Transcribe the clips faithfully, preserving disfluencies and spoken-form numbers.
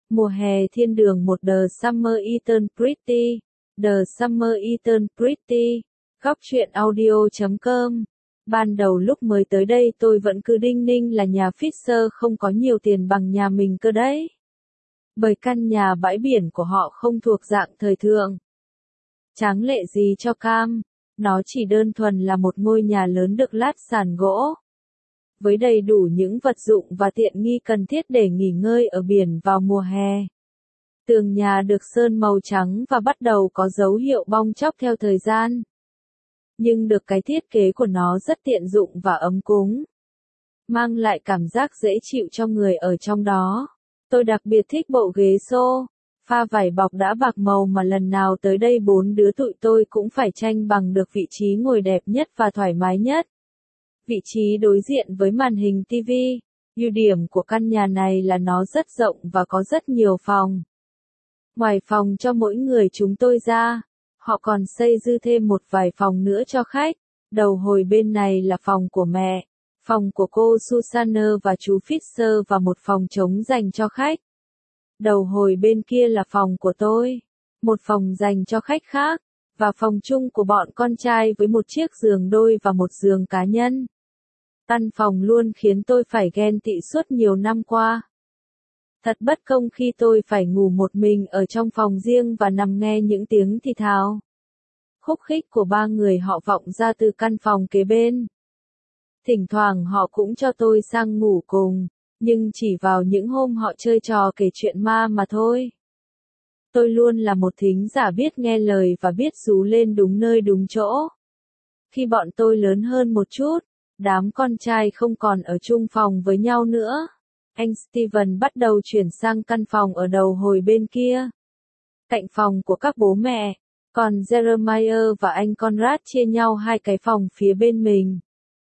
Mùa hè thiên đường một The Summer Eternal Pretty, The Summer Eternal Pretty, góc truyện audio chấm com. Ban đầu lúc mới tới đây tôi vẫn cứ đinh ninh là nhà Fisher không có nhiều tiền bằng nhà mình cơ đấy. Bởi căn nhà bãi biển của họ không thuộc dạng thời thượng. Tráng lệ gì cho cam, nó chỉ đơn thuần là một ngôi nhà lớn được lát sàn gỗ. Với đầy đủ những vật dụng và tiện nghi cần thiết để nghỉ ngơi ở biển vào mùa hè. Tường nhà được sơn màu trắng và bắt đầu có dấu hiệu bong tróc theo thời gian. Nhưng được cái thiết kế của nó rất tiện dụng và ấm cúng. Mang lại cảm giác dễ chịu cho người ở trong đó. Tôi đặc biệt thích bộ ghế xô, pha vải bọc đã bạc màu mà lần nào tới đây bốn đứa tụi tôi cũng phải tranh bằng được vị trí ngồi đẹp nhất và thoải mái nhất. Vị trí đối diện với màn hình ti vi, ưu điểm của căn nhà này là nó rất rộng và có rất nhiều phòng. Ngoài phòng cho mỗi người chúng tôi ra, họ còn xây dư thêm một vài phòng nữa cho khách. Đầu hồi bên này là phòng của mẹ, phòng của cô Susanna và chú Fisher và một phòng trống dành cho khách. Đầu hồi bên kia là phòng của tôi, một phòng dành cho khách khác, và phòng chung của bọn con trai với một chiếc giường đôi và một giường cá nhân. Căn phòng luôn khiến tôi phải ghen tị suốt nhiều năm qua. Thật bất công khi tôi phải ngủ một mình ở trong phòng riêng và nằm nghe những tiếng thì thào khúc khích của ba người họ vọng ra từ căn phòng kế bên. Thỉnh thoảng họ cũng cho tôi sang ngủ cùng, nhưng chỉ vào những hôm họ chơi trò kể chuyện ma mà thôi. Tôi luôn là một thính giả biết nghe lời và biết rú lên đúng nơi đúng chỗ. Khi bọn tôi lớn hơn một chút, đám con trai không còn ở chung phòng với nhau nữa. Anh Steven bắt đầu chuyển sang căn phòng ở đầu hồi bên kia, cạnh phòng của các bố mẹ, còn Jeremiah và anh Conrad chia nhau hai cái phòng phía bên mình.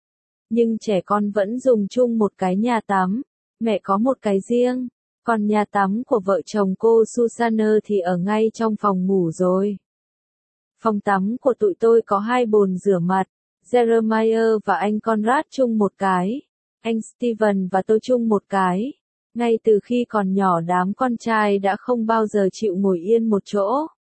Nhưng trẻ con vẫn dùng chung một cái nhà tắm, mẹ có một cái riêng, còn nhà tắm của vợ chồng cô Susanna thì ở ngay trong phòng ngủ rồi. Phòng tắm của tụi tôi có hai bồn rửa mặt, Jeremiah và anh Conrad chung một cái. Anh Steven và tôi chung một cái. Ngay từ khi còn nhỏ đám con trai đã không bao giờ chịu ngồi yên một chỗ.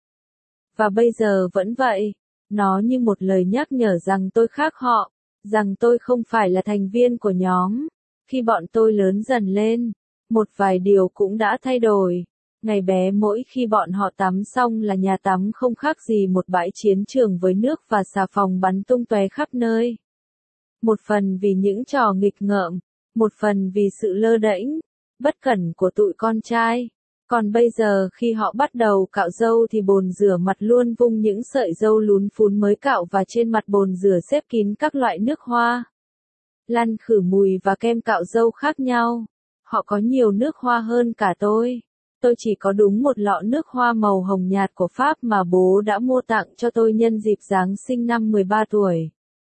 Và bây giờ vẫn vậy. Nó như một lời nhắc nhở rằng tôi khác họ, rằng tôi không phải là thành viên của nhóm. Khi bọn tôi lớn dần lên, một vài điều cũng đã thay đổi. Ngày bé mỗi khi bọn họ tắm xong là nhà tắm không khác gì một bãi chiến trường với nước và xà phòng bắn tung tóe khắp nơi. Một phần vì những trò nghịch ngợm, một phần vì sự lơ đễnh, bất cẩn của tụi con trai. Còn bây giờ khi họ bắt đầu cạo râu thì bồn rửa mặt luôn vung những sợi râu lún phún mới cạo và trên mặt bồn rửa xếp kín các loại nước hoa, lăn khử mùi và kem cạo râu khác nhau. Họ có nhiều nước hoa hơn cả tôi. Tôi chỉ có đúng một lọ nước hoa màu hồng nhạt của Pháp mà bố đã mua tặng cho tôi nhân dịp Giáng sinh năm mười ba tuổi.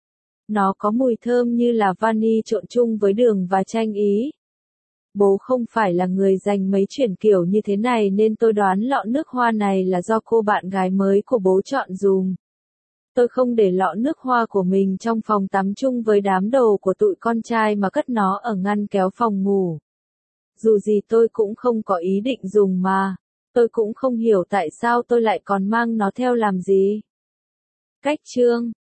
Nó có mùi thơm như là vani trộn chung với đường và chanh Ý. Bố không phải là người dành mấy chuyện kiểu như thế này nên tôi đoán lọ nước hoa này là do cô bạn gái mới của bố chọn dùm. Tôi không để lọ nước hoa của mình trong phòng tắm chung với đám đồ của tụi con trai mà cất nó ở ngăn kéo phòng ngủ. Dù gì tôi cũng không có ý định dùng mà. Tôi cũng không hiểu tại sao tôi lại còn mang nó theo làm gì. Cách chương